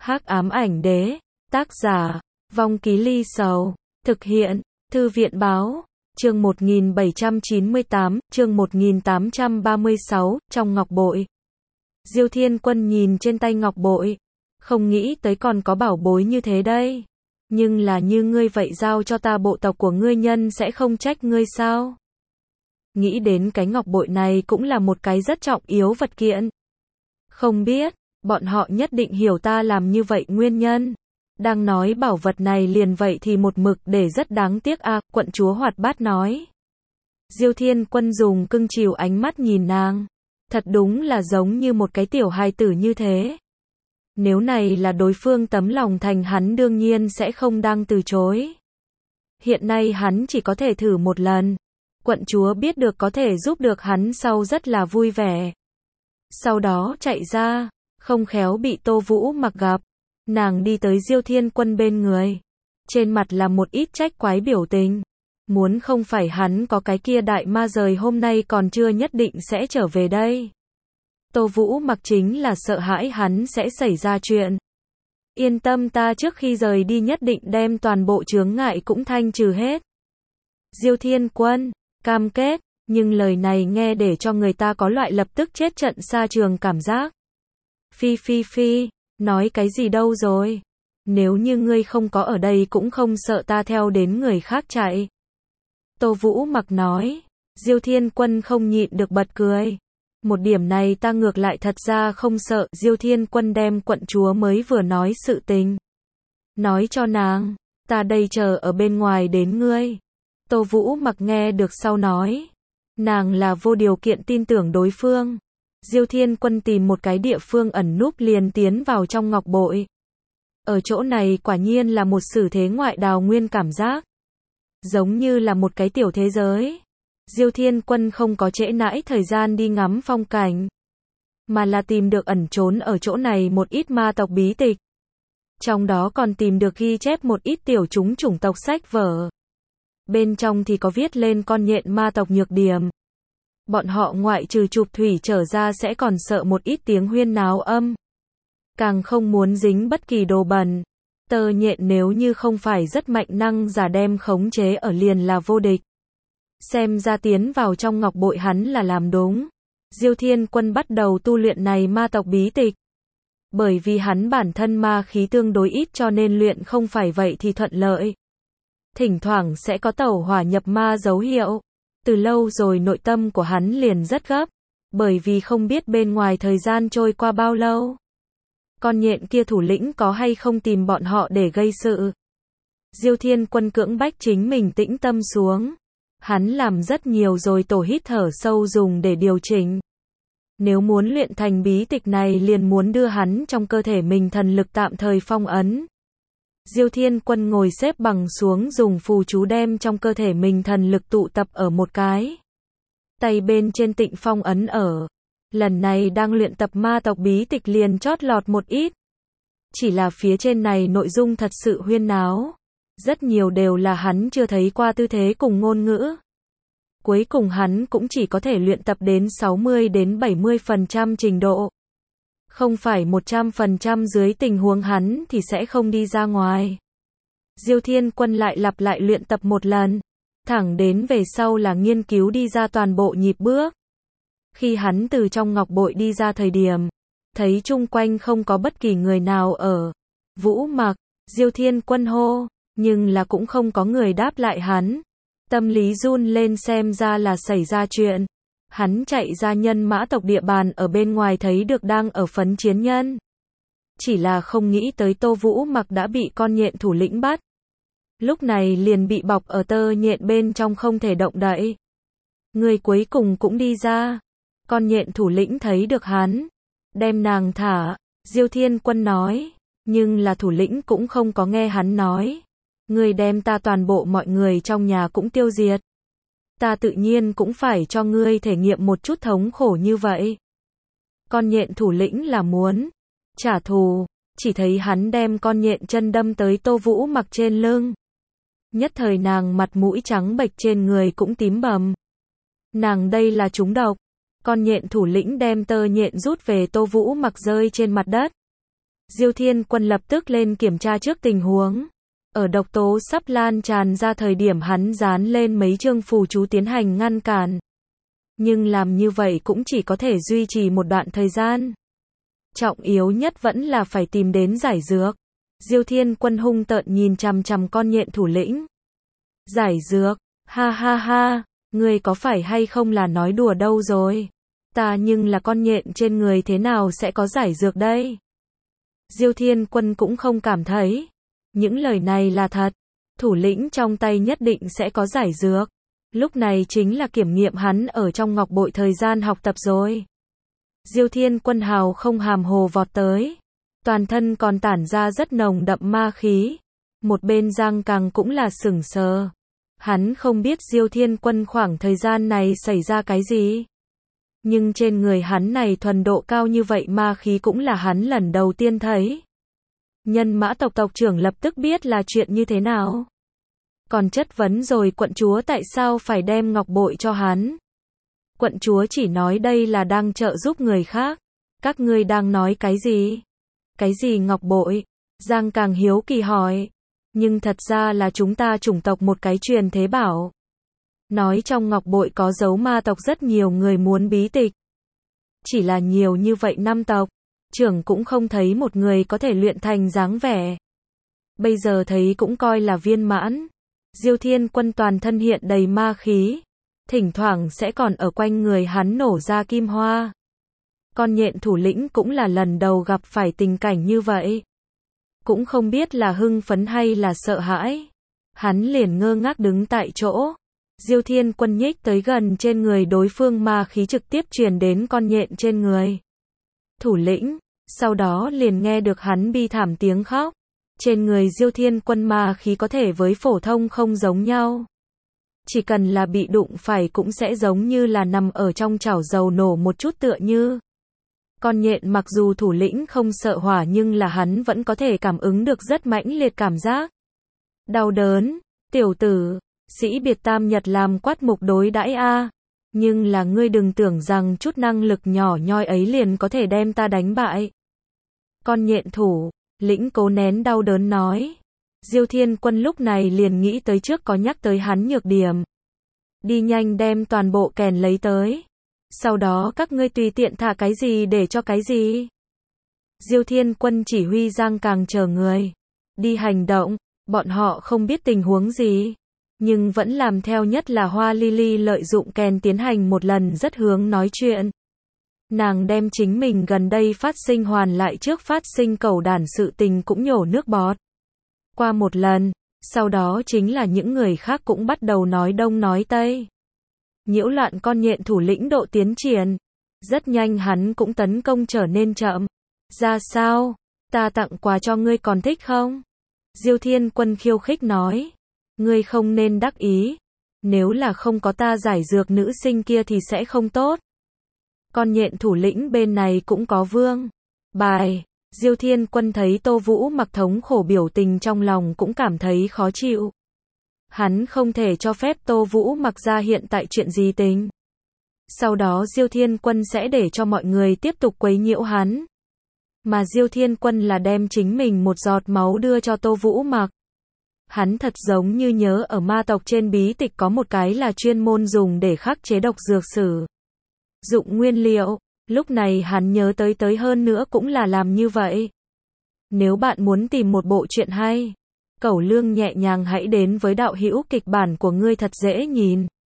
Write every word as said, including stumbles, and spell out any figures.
Hắc ám ảnh đế, tác giả, Vong Ký Ly Sầu, thực hiện, Thư viện báo, chương một nghìn bảy trăm chín mươi tám, chương một nghìn tám trăm ba mươi sáu, trong ngọc bội. Diêu Thiên Quân nhìn trên tay ngọc bội, không nghĩ tới còn có bảo bối như thế đây. Nhưng là như ngươi vậy giao cho ta bộ tộc của ngươi nhân sẽ không trách ngươi sao? Nghĩ đến cái ngọc bội này cũng là một cái rất trọng yếu vật kiện. Không biết, bọn họ nhất định hiểu ta làm như vậy nguyên nhân. Đang nói bảo vật này liền vậy thì một mực để rất đáng tiếc à, quận chúa hoạt bát nói. Diêu Thiên Quân dùng cưng chiều ánh mắt nhìn nàng. Thật đúng là giống như một cái tiểu hài tử như thế. Nếu này là đối phương tấm lòng thành hắn đương nhiên sẽ không đang từ chối. Hiện nay hắn chỉ có thể thử một lần. Quận chúa biết được có thể giúp được hắn sau rất là vui vẻ. Sau đó chạy ra, không khéo bị Tô Vũ Mặc gặp. Nàng đi tới Diêu Thiên Quân bên người. Trên mặt là một ít trách quái biểu tình. Muốn không phải hắn có cái kia đại ma rời hôm nay còn chưa nhất định sẽ trở về đây. Tô Vũ Mặc chính là sợ hãi hắn sẽ xảy ra chuyện. Yên tâm, ta trước khi rời đi nhất định đem toàn bộ chướng ngại cũng thanh trừ hết. Diêu Thiên Quân cam kết, nhưng lời này nghe để cho người ta có loại lập tức chết trận xa trường cảm giác. Phi phi phi, nói cái gì đâu rồi? Nếu như ngươi không có ở đây cũng không sợ ta theo đến người khác chạy. Tô Vũ Mặc nói. Diêu Thiên Quân không nhịn được bật cười. Một điểm này ta ngược lại thật ra không sợ. Diêu Thiên Quân đem quận chúa mới vừa nói sự tình. Nói cho nàng, ta đây chờ ở bên ngoài đến ngươi. Tô Vũ Mặc nghe được sau nói. Nàng là vô điều kiện tin tưởng đối phương. Diêu Thiên Quân tìm một cái địa phương ẩn núp liền tiến vào trong ngọc bội. Ở chỗ này quả nhiên là một sử thế ngoại đào nguyên cảm giác. Giống như là một cái tiểu thế giới. Diêu Thiên Quân không có trễ nãi thời gian đi ngắm phong cảnh. Mà là tìm được ẩn trốn ở chỗ này một ít ma tộc bí tịch. Trong đó còn tìm được ghi chép một ít tiểu chúng chủng tộc sách vở. Bên trong thì có viết lên con nhện ma tộc nhược điểm. Bọn họ ngoại trừ chụp thủy trở ra sẽ còn sợ một ít tiếng huyên náo âm. Càng không muốn dính bất kỳ đồ bẩn. Tơ nhện nếu như không phải rất mạnh năng giả đem khống chế ở liền là vô địch. Xem ra tiến vào trong ngọc bội hắn là làm đúng. Diêu Thiên Quân bắt đầu tu luyện này ma tộc bí tịch. Bởi vì hắn bản thân ma khí tương đối ít cho nên luyện không phải vậy thì thuận lợi. Thỉnh thoảng sẽ có tẩu hỏa nhập ma dấu hiệu. Từ lâu rồi nội tâm của hắn liền rất gấp. Bởi vì không biết bên ngoài thời gian trôi qua bao lâu. Con nhện kia thủ lĩnh có hay không tìm bọn họ để gây sự. Diêu Thiên Quân cưỡng bách chính mình tĩnh tâm xuống. Hắn làm rất nhiều rồi tổ hít thở sâu dùng để điều chỉnh. Nếu muốn luyện thành bí tịch này liền muốn đưa hắn trong cơ thể mình thần lực tạm thời phong ấn. Diêu Thiên Quân ngồi xếp bằng xuống dùng phù chú đem trong cơ thể mình thần lực tụ tập ở một cái. Tay bên trên tịnh phong ấn ở. Lần này đang luyện tập ma tộc bí tịch liền chót lọt một ít. Chỉ là phía trên này nội dung thật sự huyên náo. Rất nhiều đều là hắn chưa thấy qua tư thế cùng ngôn ngữ. Cuối cùng hắn cũng chỉ có thể luyện tập đến sáu mươi đến bảy mươi phần trăm trình độ. Không phải một trăm phần trăm dưới tình huống hắn thì sẽ không đi ra ngoài. Diêu Thiên Quân lại lặp lại luyện tập một lần. Thẳng đến về sau là nghiên cứu đi ra toàn bộ nhịp bước. Khi hắn từ trong ngọc bội đi ra thời điểm, thấy chung quanh không có bất kỳ người nào ở. Vũ Mặc, Diêu Thiên Quân hô, nhưng là cũng không có người đáp lại hắn. Tâm lý run lên xem ra là xảy ra chuyện. Hắn chạy ra nhân mã tộc địa bàn ở bên ngoài thấy được đang ở phấn chiến nhân. Chỉ là không nghĩ tới Tô Vũ Mặc đã bị con nhện thủ lĩnh bắt. Lúc này liền bị bọc ở tơ nhện bên trong không thể động đậy. Người cuối cùng cũng đi ra. Con nhện thủ lĩnh thấy được hắn. Đem nàng thả. Diêu Thiên Quân nói. Nhưng là thủ lĩnh cũng không có nghe hắn nói. Người đem ta toàn bộ mọi người trong nhà cũng tiêu diệt. Ta tự nhiên cũng phải cho ngươi thể nghiệm một chút thống khổ như vậy. Con nhện thủ lĩnh là muốn trả thù. Chỉ thấy hắn đem con nhện chân đâm tới Tô Vũ Mặc trên lưng. Nhất thời nàng mặt mũi trắng bệch trên người cũng tím bầm. Nàng đây là trúng độc. Con nhện thủ lĩnh đem tơ nhện rút về Tô Vũ Mặc rơi trên mặt đất. Diêu Thiên Quân lập tức lên kiểm tra trước tình huống. Ở độc tố sắp lan tràn ra thời điểm hắn dán lên mấy chương phù chú tiến hành ngăn cản. Nhưng làm như vậy cũng chỉ có thể duy trì một đoạn thời gian. Trọng yếu nhất vẫn là phải tìm đến giải dược. Diêu Thiên Quân hung tợn nhìn chằm chằm con nhện thủ lĩnh. Giải dược, ha ha ha, ngươi có phải hay không là nói đùa đâu rồi. Ta nhưng là con nhện trên người thế nào sẽ có giải dược đây. Diêu Thiên Quân cũng không cảm thấy. Những lời này là thật. Thủ lĩnh trong tay nhất định sẽ có giải dược. Lúc này chính là kiểm nghiệm hắn ở trong ngọc bội thời gian học tập rồi. Diêu Thiên Quân hào không hàm hồ vọt tới. Toàn thân còn tản ra rất nồng đậm ma khí. Một bên Giang Càng cũng là sửng sờ. Hắn không biết Diêu Thiên Quân khoảng thời gian này xảy ra cái gì. Nhưng trên người hắn này thuần độ cao như vậy ma khí cũng là hắn lần đầu tiên thấy. Nhân Mã tộc tộc trưởng lập tức biết là chuyện như thế nào. Còn chất vấn rồi quận chúa tại sao phải đem ngọc bội cho hắn. Quận chúa chỉ nói đây là đang trợ giúp người khác. Các ngươi đang nói cái gì? Cái gì ngọc bội? Giang Càng hiếu kỳ hỏi. Nhưng thật ra là chúng ta chủng tộc một cái truyền thế bảo. Nói trong ngọc bội có dấu ma tộc rất nhiều người muốn bí tịch. Chỉ là nhiều như vậy năm tộc. Trưởng cũng không thấy một người có thể luyện thành dáng vẻ. Bây giờ thấy cũng coi là viên mãn. Diêu Thiên Quân toàn thân hiện đầy ma khí. Thỉnh thoảng sẽ còn ở quanh người hắn nổ ra kim hoa. Con nhện thủ lĩnh cũng là lần đầu gặp phải tình cảnh như vậy. Cũng không biết là hưng phấn hay là sợ hãi. Hắn liền ngơ ngác đứng tại chỗ. Diêu Thiên Quân nhích tới gần trên người đối phương ma khí trực tiếp truyền đến con nhện trên người. Thủ lĩnh, sau đó liền nghe được hắn bi thảm tiếng khóc. Trên người Diêu Thiên Quân ma khí có thể với phổ thông không giống nhau. Chỉ cần là bị đụng phải cũng sẽ giống như là nằm ở trong chảo dầu nổ một chút tựa như. Con nhện mặc dù thủ lĩnh không sợ hỏa nhưng là hắn vẫn có thể cảm ứng được rất mãnh liệt cảm giác. Đau đớn, tiểu tử, sĩ biệt tam nhật làm quát mục đối đãi a. Nhưng là ngươi đừng tưởng rằng chút năng lực nhỏ nhoi ấy liền có thể đem ta đánh bại. Con nhện thủ lĩnh cố nén đau đớn nói. Diêu Thiên Quân lúc này liền nghĩ tới trước có nhắc tới hắn nhược điểm. Đi nhanh đem toàn bộ kèn lấy tới. Sau đó các ngươi tùy tiện thả cái gì để cho cái gì. Diêu Thiên Quân chỉ huy Giang Càng chờ người. Đi hành động, bọn họ không biết tình huống gì. Nhưng vẫn làm theo, nhất là Hoa Lily lợi dụng kèn tiến hành một lần rất hướng nói chuyện. Nàng đem chính mình gần đây phát sinh hoàn lại trước phát sinh cẩu đản sự tình cũng nhổ nước bọt. Qua một lần, sau đó chính là những người khác cũng bắt đầu nói đông nói tây. Nhiễu loạn con nhện thủ lĩnh độ tiến triển. Rất nhanh hắn cũng tấn công trở nên chậm. Ra sao? Ta tặng quà cho ngươi còn thích không? Diêu Thiên Quân khiêu khích nói. Ngươi không nên đắc ý. Nếu là không có ta giải dược nữ sinh kia thì sẽ không tốt. Con nhện thủ lĩnh bên này cũng có vương. Bài. Diêu Thiên Quân thấy Tô Vũ Mặc thống khổ biểu tình trong lòng cũng cảm thấy khó chịu. Hắn không thể cho phép Tô Vũ Mặc ra hiện tại chuyện gì tình. Sau đó Diêu Thiên Quân sẽ để cho mọi người tiếp tục quấy nhiễu hắn. Mà Diêu Thiên Quân là đem chính mình một giọt máu đưa cho Tô Vũ Mặc. Hắn thật giống như nhớ ở ma tộc trên bí tịch có một cái là chuyên môn dùng để khắc chế độc dược sử dụng nguyên liệu. Lúc này hắn nhớ tới tới hơn nữa cũng là làm như vậy. Nếu bạn muốn tìm một bộ truyện hay, Cẩu Lương nhẹ nhàng hãy đến với đạo hữu kịch bản của ngươi thật dễ nhìn.